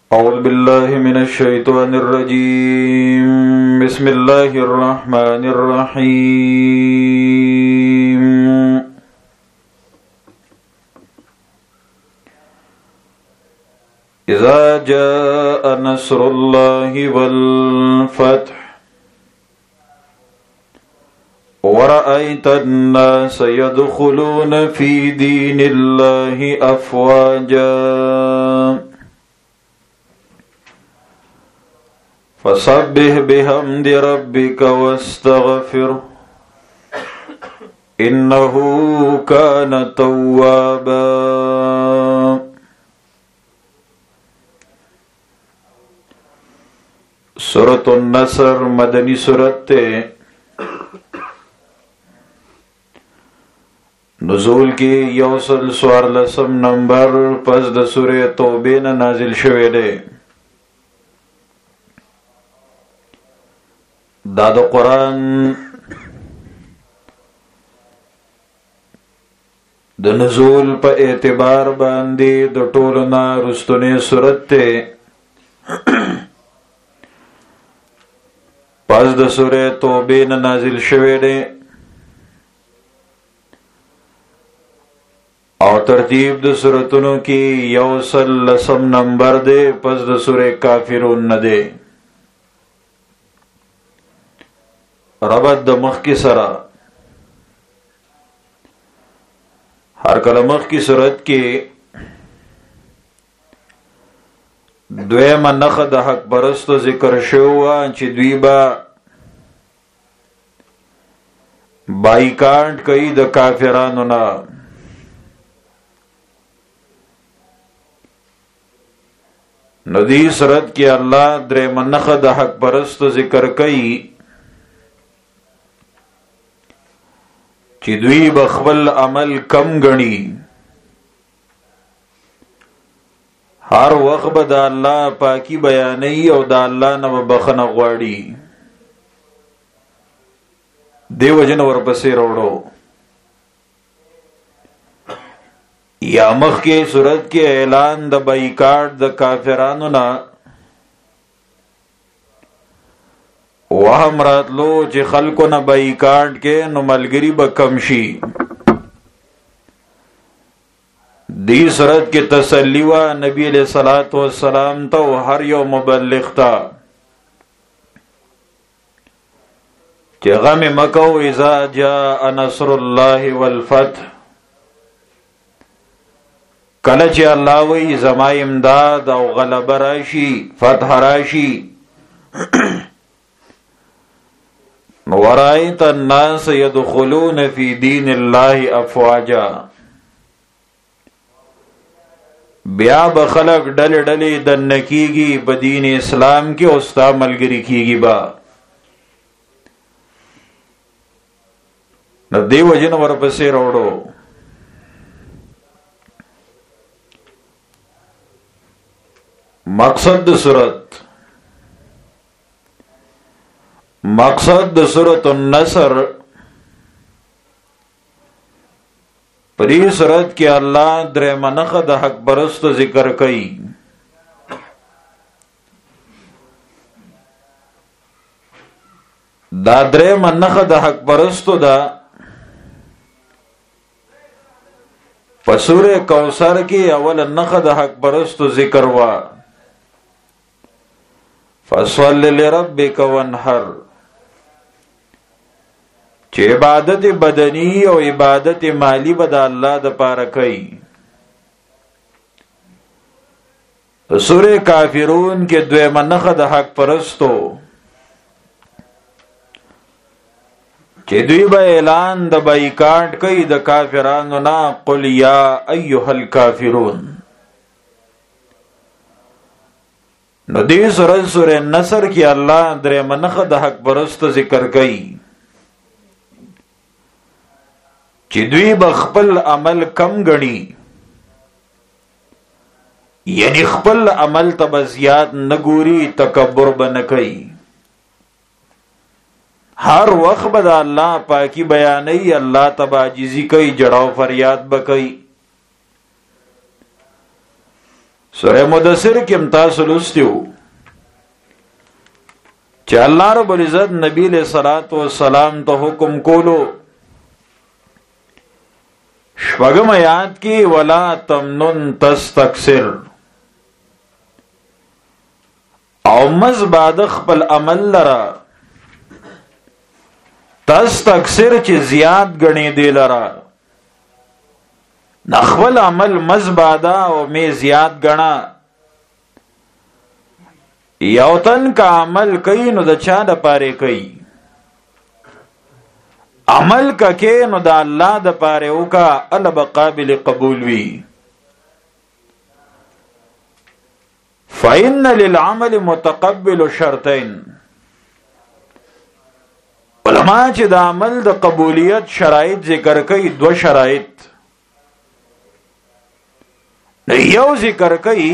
أعوذ بالله من الشيطان الرجيم. بسم الله الرحمن الرحيم. إذا جاء نصر الله والفتح ورأيت الناس يدخلون في دين الله أفواجا فسبح بحمد ربك واستغفره إنه كان توابا. سورة النصر مدنی سورت تے، نزول کی یوصل سوارلسم نمبر پس د سورہ توبہ نہ نازل شوے دے. دا د قرآن د نزول په اعتبار باندې د ټولو نه رستنی سورت ته پس د سورې توبې نه نازل شوی دی او ترتیب د سورتونو کې یوصل لسم نمبر دی پس د سورې کافرون نه دی. ربط د مخ کی سرا هر کله مخ کی صورت کې دویم نخ د حق پرستو ذکر شو چې دوی با بایکاټ کوي د کافرانو نه. نو دی صورت کې الله دریم نخ د حق پرستو ذکر کوي چې دوی بخبل عمل کم گنی، هر وخت به د الله پاکی بیانوي او د الله نه بخنه غواړي. دیو جن ورپسې وروړو یا مخ کې صورت کې اعلان د بایکاټ د کافرانو نه وهم راتلو چې خلکو نه بایکاټ کې نو ملګری به کم شي. دی صورت کې تسلی وا نبی علیہ الصلوۃ والسلام ته هر یو مبلغ ته چې غم مکو اذا جاء نصر الله والفتح، کله چې الله وی زما امداد او غلبه راشي فتح راشي ورأيت الناس يدخلون في دين الله افواجا، بیا بخلق ډل ډلې د نکیږي په دین اسلام کې او ستا ملګری کیږي با. نو دی وجن ورپسې وروړو مقصد د سورۃ النصر پری سورت کې الله درې منخ د حق پرست ذکر کوي. دا درې منخ د حق پرستو دا په سورې کوثر کې اول نخ د حق پرستو ذکر وا فصل لربک وانحر، چې عبادت بدنی او عبادت مالی به د الله د پاره کوي. سورہ کافرون کې دویم نخ د حق پرستو چې دوی به اعلان د بایکاټ کوي د کافرانو نه، قل یا ایها الکافرون. نو دې سورہ نصر کې الله دریم نخ د حق پرستو ذکر کوي چې دوی بخپل عمل کم گنی، یعنی خپل عمل ته زیات نګوري، تکبر بنه کوي. ہر وقت بدا اللہ پاکی بیانی، اللہ تبا عاجزی کوي، جڑاو فریاد بکئی. سورہ مدثر کې تاسو لوستیو چې الله رب العزت نبی علیہ الصلوۃ والسلام ته حکم کولو شپږم آیات کې ولا تمنن تستكثر او مزباد خپل عمل لرا تستكثر چې زیات غني دی لرا نخول عمل مزبادا او می زیاد غنا یو تن کا عمل کوي نو د چا د پاره کوي عمل کا کې نو د الله د پاره او کا ال بقابل قبول وی فإن للعمل متقبل شرطين علماء چې د عمل د قبولیت شرایط ذکر کوي دو شرایط یو ذکر کوي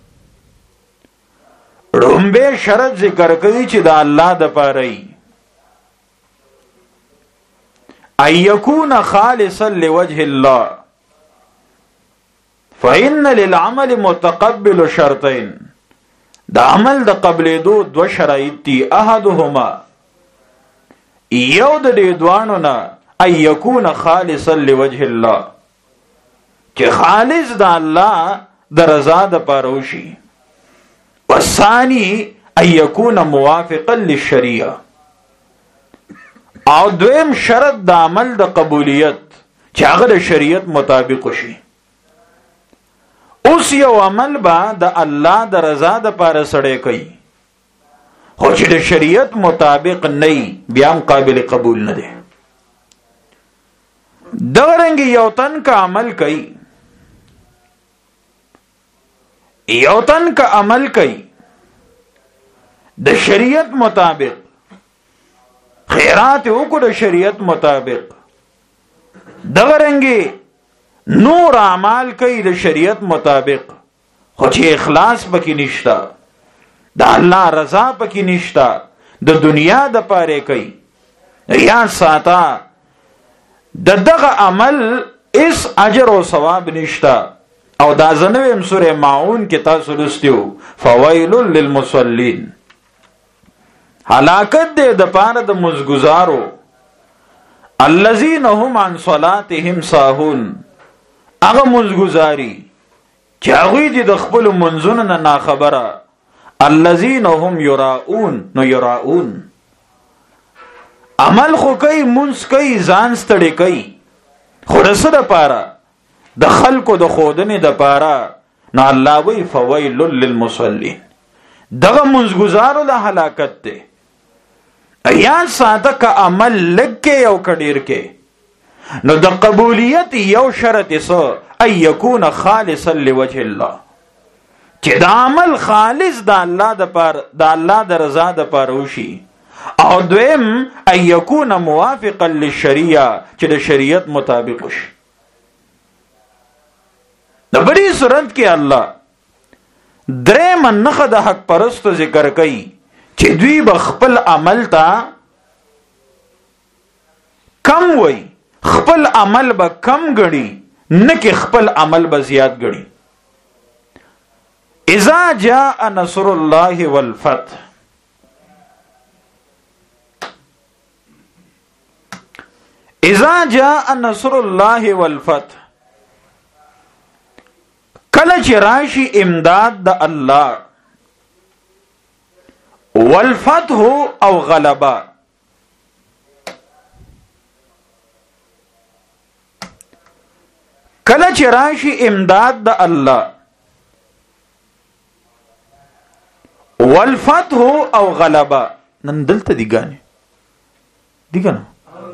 رومبه شرط ذکر کوي چې د الله د پاره ای ايكون خالصا لوجه الله فإن للعمل متقبل شرطين د عمل د قبلېدو دو شرایط دي احدهما یو د دې دوانو نه ايكون خالصا لوجه الله چې خالص د الله د رضا د پاره وشي والثاني ان يكون موافقا للشريعه او دویم شرط د عمل د قبولیت چې هغه د شریعت مطابق وشي اوس یو عمل با د الله د رضا د پاره سړی کوي خو چې د شریعت مطابق نه بیا هم قابل قبول نه دی دغرنګ یو تن کا عمل کوي یو تن کا عمل کوي د شریعت مطابق خیرات وکړو د شریعت مطابق دغرنګي نور اعمال کوي د شریعت مطابق خو چې اخلاص پکې نشتا د الله رضا پکې نشتا د دنیا د پاره کوي ریا ساته دغه عمل اس اجر او ثواب نشتا او دا زنویم سورہ ماعون کې تاسو لوستیو فویل للمصلین هلاکت دې د پاره د مزګزارو الذين هم عن صلاتهم ساهون هغه مزګزاري چې هغه دې د خپل منځونو نه ناخبره الذين هم يراؤون نو يراؤون عمل خو کوي منځ کوي ځان ستړي کوي خو رسره پاره د خلکو د خودنې د پاره نو الله وی فویل للمصلین دغه منځګزارو له هلاکت ده یا ساده کا عمل لکه یو کډیر کې نو د قبولیت یو شرط سو ای یکون خالصا لوجه الله چې د عمل خالص د الله د پاره د الله د رضا د پاره وشي او دویم ای یکون موافقا للشریعه چې د شریعت مطابق وشي د بڑی صورت کې الله درې منخه د حق پرستو ذکر کوي چې دوی بخپل عمل تا کم وای خپل عمل به کم غړي نه کې خپل عمل به زیات غړي اذا جاء نصر الله والفتح اذا جاء نصر الله والفتح کله چې راشي امداد د الله والفتح او غلبه کله چې راشي امداد د الله والفتح او غلبه نن دلته دی ګانې دی کنه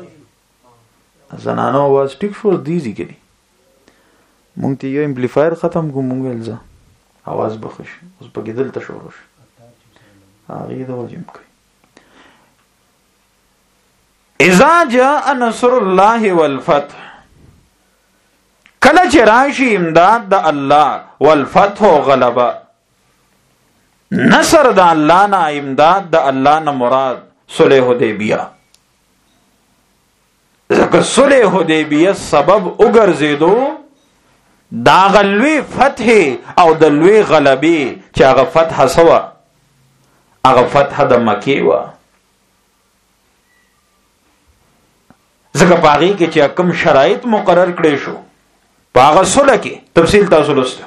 زنانو आवाज ټیک شو دیږي کړي مونږ ته یو امپلیفایر ختم کوم مونږ الزا आवाज بخښ اوس پکې دلته شروع شي هغه د وجم کوي اذا جاء نصر الله والفتح کله چې راشي امداد د الله والفتح غلبه نصر د الله نه امداد د الله نه مراد صلح حدیبیه ځکه صلح حدیبیه سبب وګرځیدو دا غلوی فتح او د لوی غلبی چې هغه فتح سوا هغه فتح د مکی و. ځکه پاغي کې چې کوم شرایط مقرر کړي شو پاغه سره کې تفصیل تاسو لسته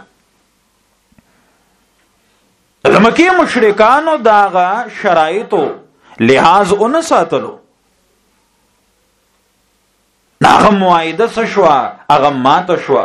د مکی مشرکانو داغه شرایطو لحاظ اون ساتلو ناغه معاهده شوا هغه ماته شوا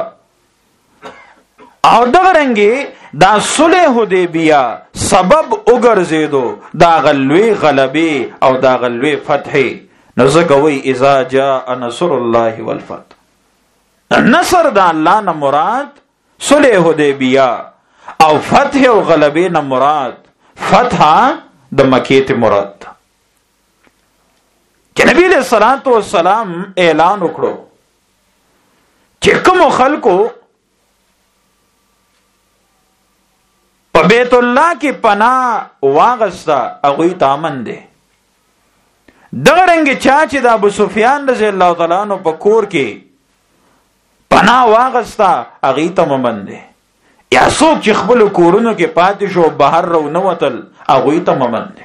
او دغه رنګي دا صلح حدیبیه سبب وګرځیدو دا غلوی غلبي او دا غلوی فتح. نو زګوي اذا جاء نصر الله والفتح نصر د الله نه مراد صلح حدیبیه او فتح او غلبه نه مراد فتح د مکه ته مراد. چې نبی له صلوات و سلام اعلان وکړو چې کوم خلکو په بیت الله کې پناه واغستا هغه ته امن دي. دغه رنګ چا چې د ابو سفیان رضی الله تعالی عنہ په کور کې پناه واغستا هغه ته امن دي. یا څوک چې خپل کورونو کې پاتې شو بهر رو نه وتل هغه ته امن دي.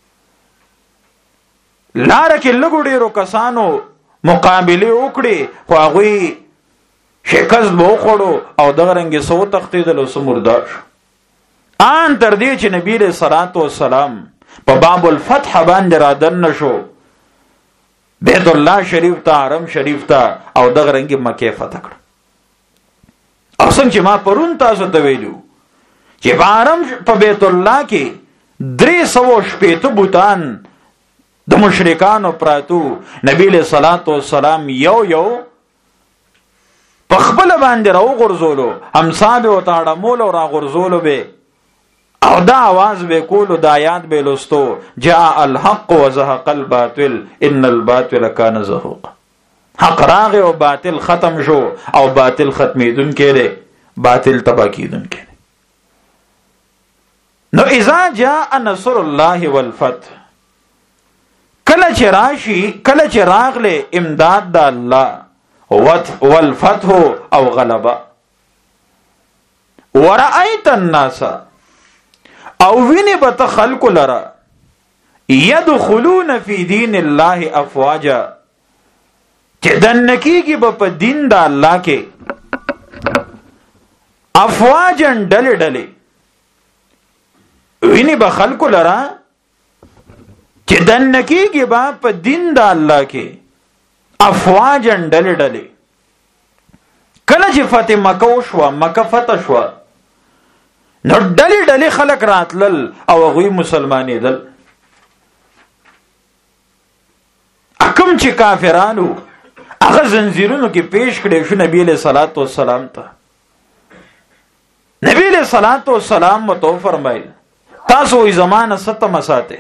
لار کې لګو ډیرو کسانو مقابله وکړي خو هغه شکست به وخوړو او دغه رنګ سو تختیدل او سمردار شو. ان تر دې چې نبی له صلوات و سلام په باب الفتح باندې را دن نشو بیت الله شریف ته حرم شریف ته او دغه رنګ مکه فتح کړ. او څنګه چې ما پرون تاسو ته ویلو چې په حرم په بیت الله کې 300 بوتان د مشرکانو پراتو نبی له صلوات و سلام یو په خپل باندې راو غرزولو همصاب او تاړه مول او را غرزولو به او دا आवाज به کولو د آیات به لستو جاء الحق وزهق الباطل ان الباطل كان زهوقا. حق راغ او باطل ختم شو او باطل ختمیدون کړي باطل تبا کیدون کړي. نو اذا جاء نصر الله والفتح کله چې راشي کله چې راغله امداد د الله والفتح او غلبه ورأيت الناس او ویني بت خلق لرا يدخلون في دين الله افواجا چې دنکیږي په دین د الله کې افواجن ډلې ډلې ویني به خلق لرا چې دنکیږي په دین د الله کې افواجن ډلې ډلې. کله چې فتح مکه وشوه مکه فتح شوه نو ډلې ډلې خلک راتلل او هغوی مسلمانېدل. کوم چې کافرانو هغه زنځیرونو کې پیش کړي شو نبی علیہ الصلوۃ والسلام ته. نبی علیہ الصلوۃ والسلام متو فرمایل تاسو یې زمانه ستم ساته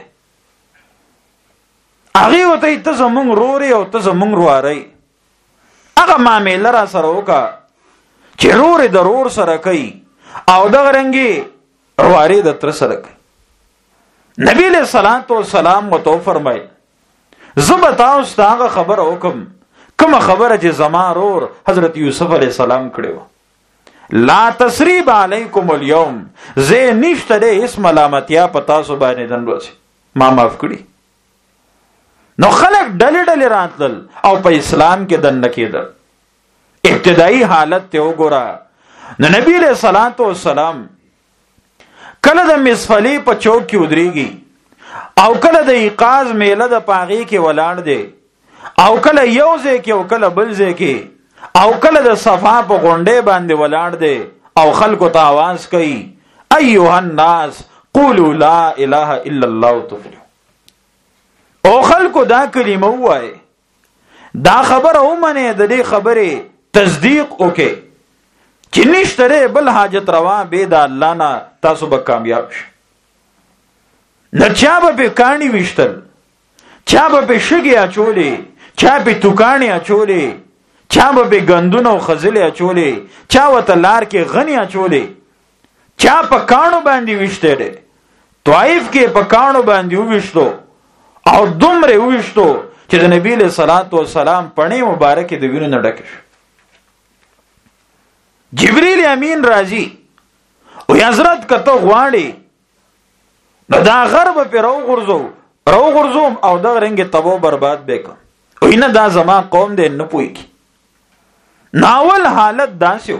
هغه وته ته زمونږ روري او ته زمونږ رواري هغه معاملې را سره وکا چې روري د رور سره کوي او دغه رنګي رواري د تر سره کوي. نبی له صلوات و سلام متو فرمای زبتاو ستاغه خبر وکم کوم خبره چې زما رور حضرت یوسف علی السلام کړو لا تسریب علیکم اليوم زه نشته اسم ملامتیا پتا سو باندې دنوسی ما معاف کړی. نو خلق ډلې ډلې راتل او په اسلام کې دنه کېدل. ابتدایي حالت ته وګوره نو نبی له صلوات و سلام کله د مسفلی په چوک کې ودرېږي او کله د ایقاظ میله د پاغي کې ولاړ دی او کله یو ځای کې او کله بل ځای کې او کله د صفا په غونډې باندې ولاړ دی او خلکو ته आवाज کوي ايها الناس قولوا لا اله الا الله تفلحوا. او خلکو دا کلمه وای دا خبره ومنه د دې خبره تصدیق وکي چې نشته بل حاجت روا به د الله نه تاسو به کامیاب شئ. نه چا به کانی وشتل چا به شګي اچولې چا به توکانی اچولې چا به غندونه او خزلې اچولې چا وته لار کې غنی اچولې چا په کانو باندې وشته ده طائف کې په کانو باندې وشتو او دومره وشتو چې د نبی له صلوات و سلام پڼې مبارکې د وینو نه ډکه شو. جبريل امین راځي او حضرت کته غواړي نو دا غرب په رو غرزوم او دا رنګ تبو برباد وکم او نه دا زما قوم دې نه پويږي. ناول حالت داسیو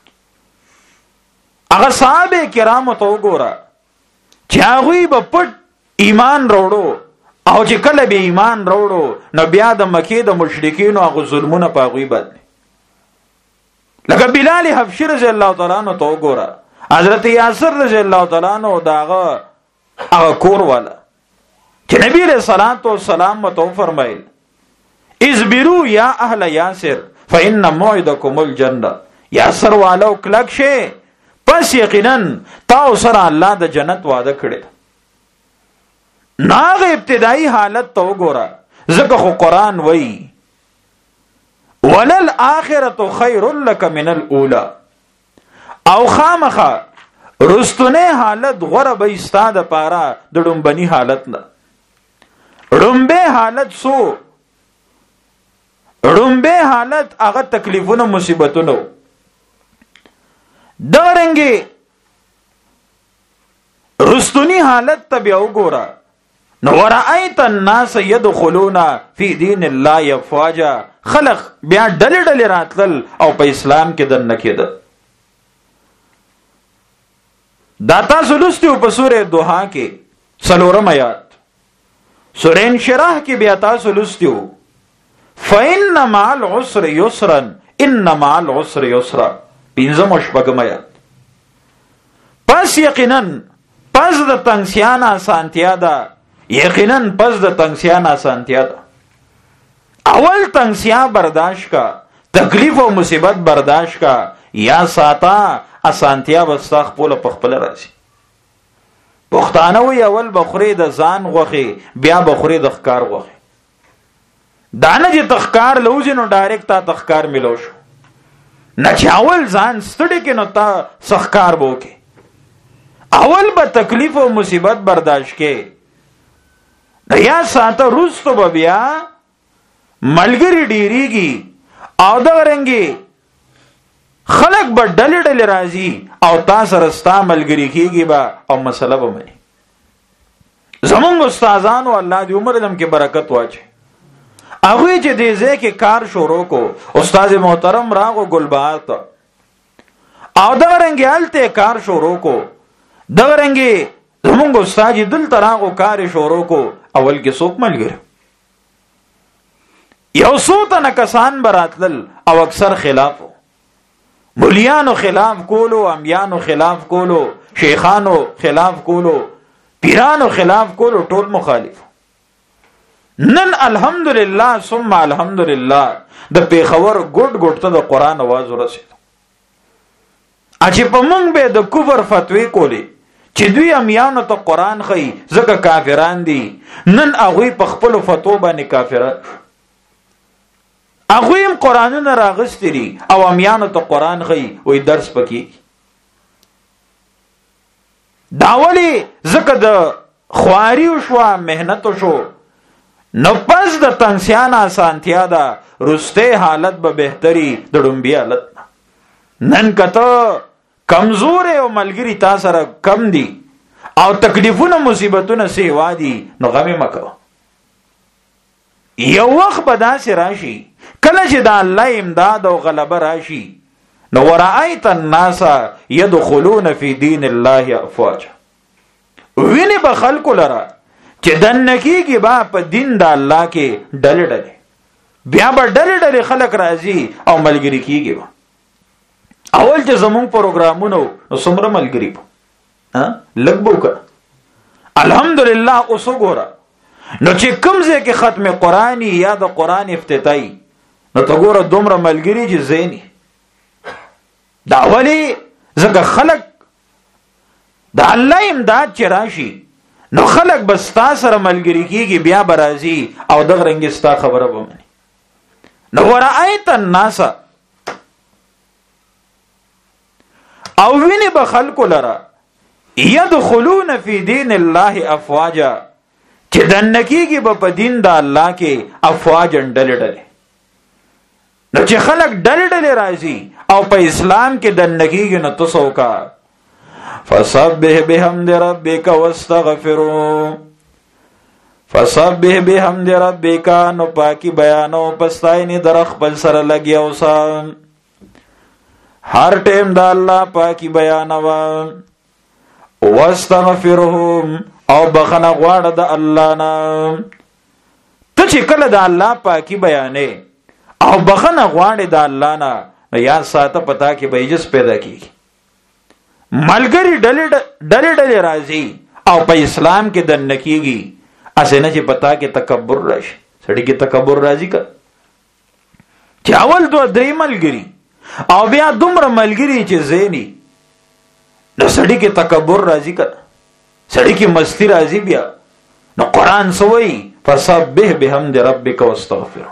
هغه صحابه کرام ته وګوره چې هغه په پټ ایمان وروړو او چې کله به ایمان وروړو نو بیا د مکه د مشرکین او هغه ظلمونه په هغه باندې لکه بلال حبشي رضی الله تعالی عنہ ته وګوره حضرت یاسر رضی الله تعالی عنہ داغه هغه کور والا چې نبی رسول الله سلام تو فرمایل اصبروا یا اهل یاسر فإن موعدکم الجنه. یاسر والو کلک شه پس یقینا تاسو سره الله د جنت وعده کړی. ناغه ابتدائی حالت تو ګوره ځکه خو قران وایي ولل اخرته خیر لک من الاولى او خامخه رستونه حالت غره به استاد پاره د ډومبني حالت نه. ډومبه حالت سو ډومبه حالت هغه تکلیفونه مصیبتونه دغرنګي رستونی حالت ته بیا وګوره نو ورایت الناس يدخلون فی دین الله افواجا خلق بیا ډل ډل راتل او په اسلام کې دنه کېده. داتا سلوستیو په سورې دوحا کې سلورم آیات سورې انشراح کې بیا تاسو لوستیو فإن مع العسر يسرا إن مع العسر يسرا پنځم شپږم آیات. پس یقینا پس د تنگسیان آسانتیا ده یقینا پس د تنگسیان آسانتیا ده. اول تنگسیا برداشت کا تکلیف او مصیبت برداشت کا یا ساتا اسانتیا بستا خپل پخپل راځي. پښتانه وی اول بخوري د ځان غوخي بیا بخوري د ښکار غوخي. دانه چې تخکار لوځي نو ډایرکټ تا تخکار ملو شو نه چې اول ځان ستړي کې نو تا سخکار بو کې اول به تکلیف او مصیبت برداشت کې یا ساته روستو به بیا ملګری ډیریږي او دا رنګي خلق به ډلې ډلې راځي او تاسو رستا ملګری کیږي با او مسله به مني. زمونږ استادانو الله دې عمر دم کې برکت واچي هغه چې دې ځکه کار شروع کو استاد محترم راغو ګلبهار ته او دا رنګي الته کار شروع کو دا رنګي زمونږ استاد دل تراغو کار شروع کو اول کې څوک ملګری یو څو تنه کسان براتل او اکثر خلافو مولیانو خلاف کولو امیانو خلاف کولو شیخانو خلاف کولو پیرانو خلاف کولو ټول مخالف. نن الحمدلله ثم الحمدلله د پیښور ګډ ګډ ته د قران आवाज ورسید. اچې په مونږ به د کفر فتوی کولی چې دوی امیانو ته قران خي ځکه کافران دي. نن هغه په خپل فتوا باندې کافران هغه هم قرانونه راغستري او امیانو ته قران خي وې درس پکې داولي ځکه د خواري شو مهنت شو نو پس د تنگسیان آسانتیا ده رسته حالت به بهتري د ډومبي حالت نن کته کمزور او ملګری تا سره کم دي او تکلیفونه مصیبتونه سیوا دي نو غمه مکو. یو وخت به داسې راشي کله چې د الله امداد او غلبه راشي نو ورایت الناس يدخلون في دين الله افواجا ویني به خلق لرا چې دنکیږي با په دین د الله کې ډلې ډلې بیا به ډلې ډلې خلق راځي او ملګری کیږي. اول چې زمون پروګرامونو نو څومره ملګری په لګ بوکا الحمدلله اوس وګوره نو چې کوم ځای کې ختم قرآنی یا د قرآن افتتاحي نو ته ګوره دومره ملګری چې زینی دا ولی زګه خلق د الله امداد چې راشي نو خلق بس تا سره ملګری کیږي بیا برازي او دغه رنګ ستا خبره ومني. نو ورایت الناس او ویني به خلق لرا يدخلون في دين الله افواجا چې دنکیږي په دین د الله کې افواج ډلې ډلې نو چې خلق ډلې ډلې راځي او په اسلام کې دننه کیږي نو تاسو کا فسبح بحمد ربک واستغفره فسبح بحمد ربک نو پاکی بیانو پستاینی در خپل سره لګي اوسا هر ټیم د الله پاکی بیانوا واستغفرهم او بخنه غواړه د الله نه ته چې کله د الله پاکی بیانې او بخنه غواړې د الله نه یا ساته پتا کې بیجس پیدا کیږي ملګری ډلې راځي او په اسلام کې دننه کیږي اسنه چې پتا کې تکبر راشي سړی کې تکبر راځي کا چاول دو درې ملګری او بیا دومره ملګری چې زینی نو سړی کې تکبر راځي کا سړی کې مستی راځي بیا نو قران سوئی فسبح بحمد ربک واستغفر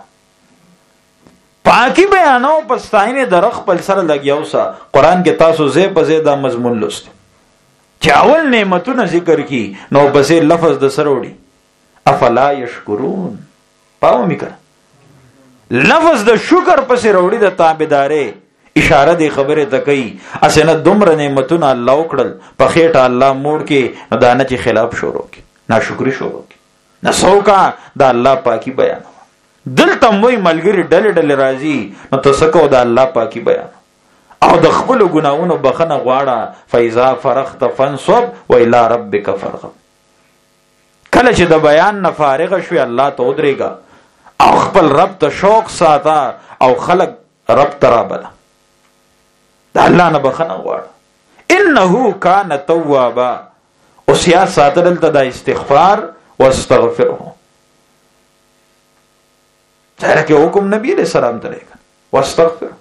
پاکی بیانو پستاینه در خپل سره لګیاوسا قران کې تاسو زه په زه دا مضمون لست چاول نعمتونه ذکر کی نو بسې لفظ د سروړي افلا یشکرون پاو میکړه لفظ د شکر پسې وروړي د تابعدارې اشاره دی خبره ته کوي اسنه دومره نعمتونه الله وکړل په خېټه الله موړ کې دانه چې خلاف شروع کی ناشکری شروع کی نسوکا د الله پاکي بیان دلته موي ملګری ډلې راځي نو تاسو کو د الله پاکي بیان او د خپل ګناونو بخنه غواړه فایزا فرغت فانصب و الى ربک فرغب کله چې د بیان نه فارغ شوي الله ته ودرېګا او خپل رب ته شوق ساته او خلق رب ترابله د الله نه بخنه غواړه انه کان توابا او سیا ساتل ته د استغفار واستغفره ځکه کې حکم نبی علیہ السلام ته لګا واستغفر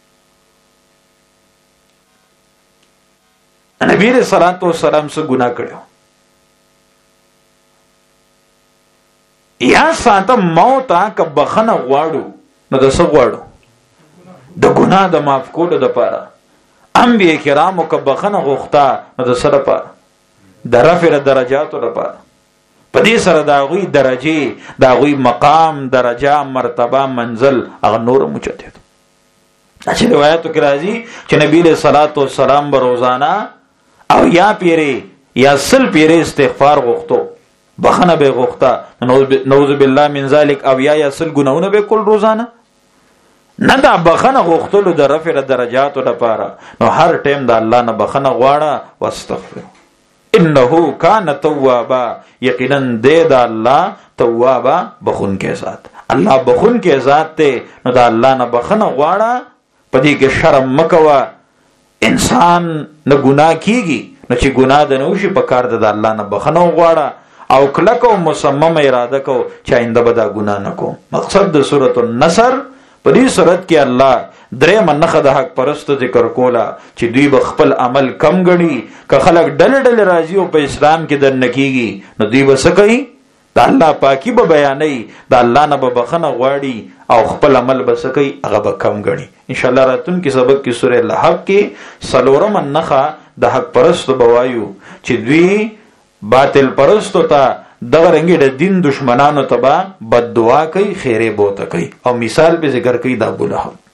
نبی علیہ السلام سے ګناه کړو یا ساته موت که بخنه غواړو نو د څه غواړو د ګناه د معاف کولو لپاره انبیاء کرامو که بخنه غوښتا نو د څه لپاره د رفع درجاتو لپاره په دې سره دا غوي درجه دا غوي مقام درجه مرتبه منزل هغه نور موچته چې روایتو کې راځي چې نبی له صلوات و سلام به روزانه او یا پیری یا سل پیری استغفار غوښتو بخنه به غوښتا نعوذ بالله من ذلک او یا سل ګناونه به کول روزانه نه دا بخنه غوښتلو د رفع درجاتو لپاره نو هر ټیم د الله نه بخنه غواړه واستغفر انه کان توابا یقینا دې د الله توابا بخون کې ذات الله بخون کې ذات ته نو د الله نه بخنه غواړه پدې کې شرم مکوا انسان نه ګناه کیږي نو چې ګناه د نوشي په کار د الله نه بخنه غواړه او کلکو مصمم اراده کو چې آینده به دا ګناه نه کوم مقصد د سورۃ النصر په دې صورت کې الله درې منخه د حق پرست ذکر کولا چې دوی به خپل عمل کم غړي که خلک ډلې راځي او په اسلام کې در نکېږي نو دوی به څه کوي د الله پاکي به بیانې د الله نه به بخنه غواړي او خپل عمل به څه کوي هغه به کم غړي ان شاء الله راتون کې سبق کې سورې لحب کې سلورم منخه د حق پرست بوایو چې دوی باطل پرستو ته دغه رنګ د دین دشمنانو ته بد دعا کوي خیره بوته کوي او مثال به ذکر کوي د ابو لهب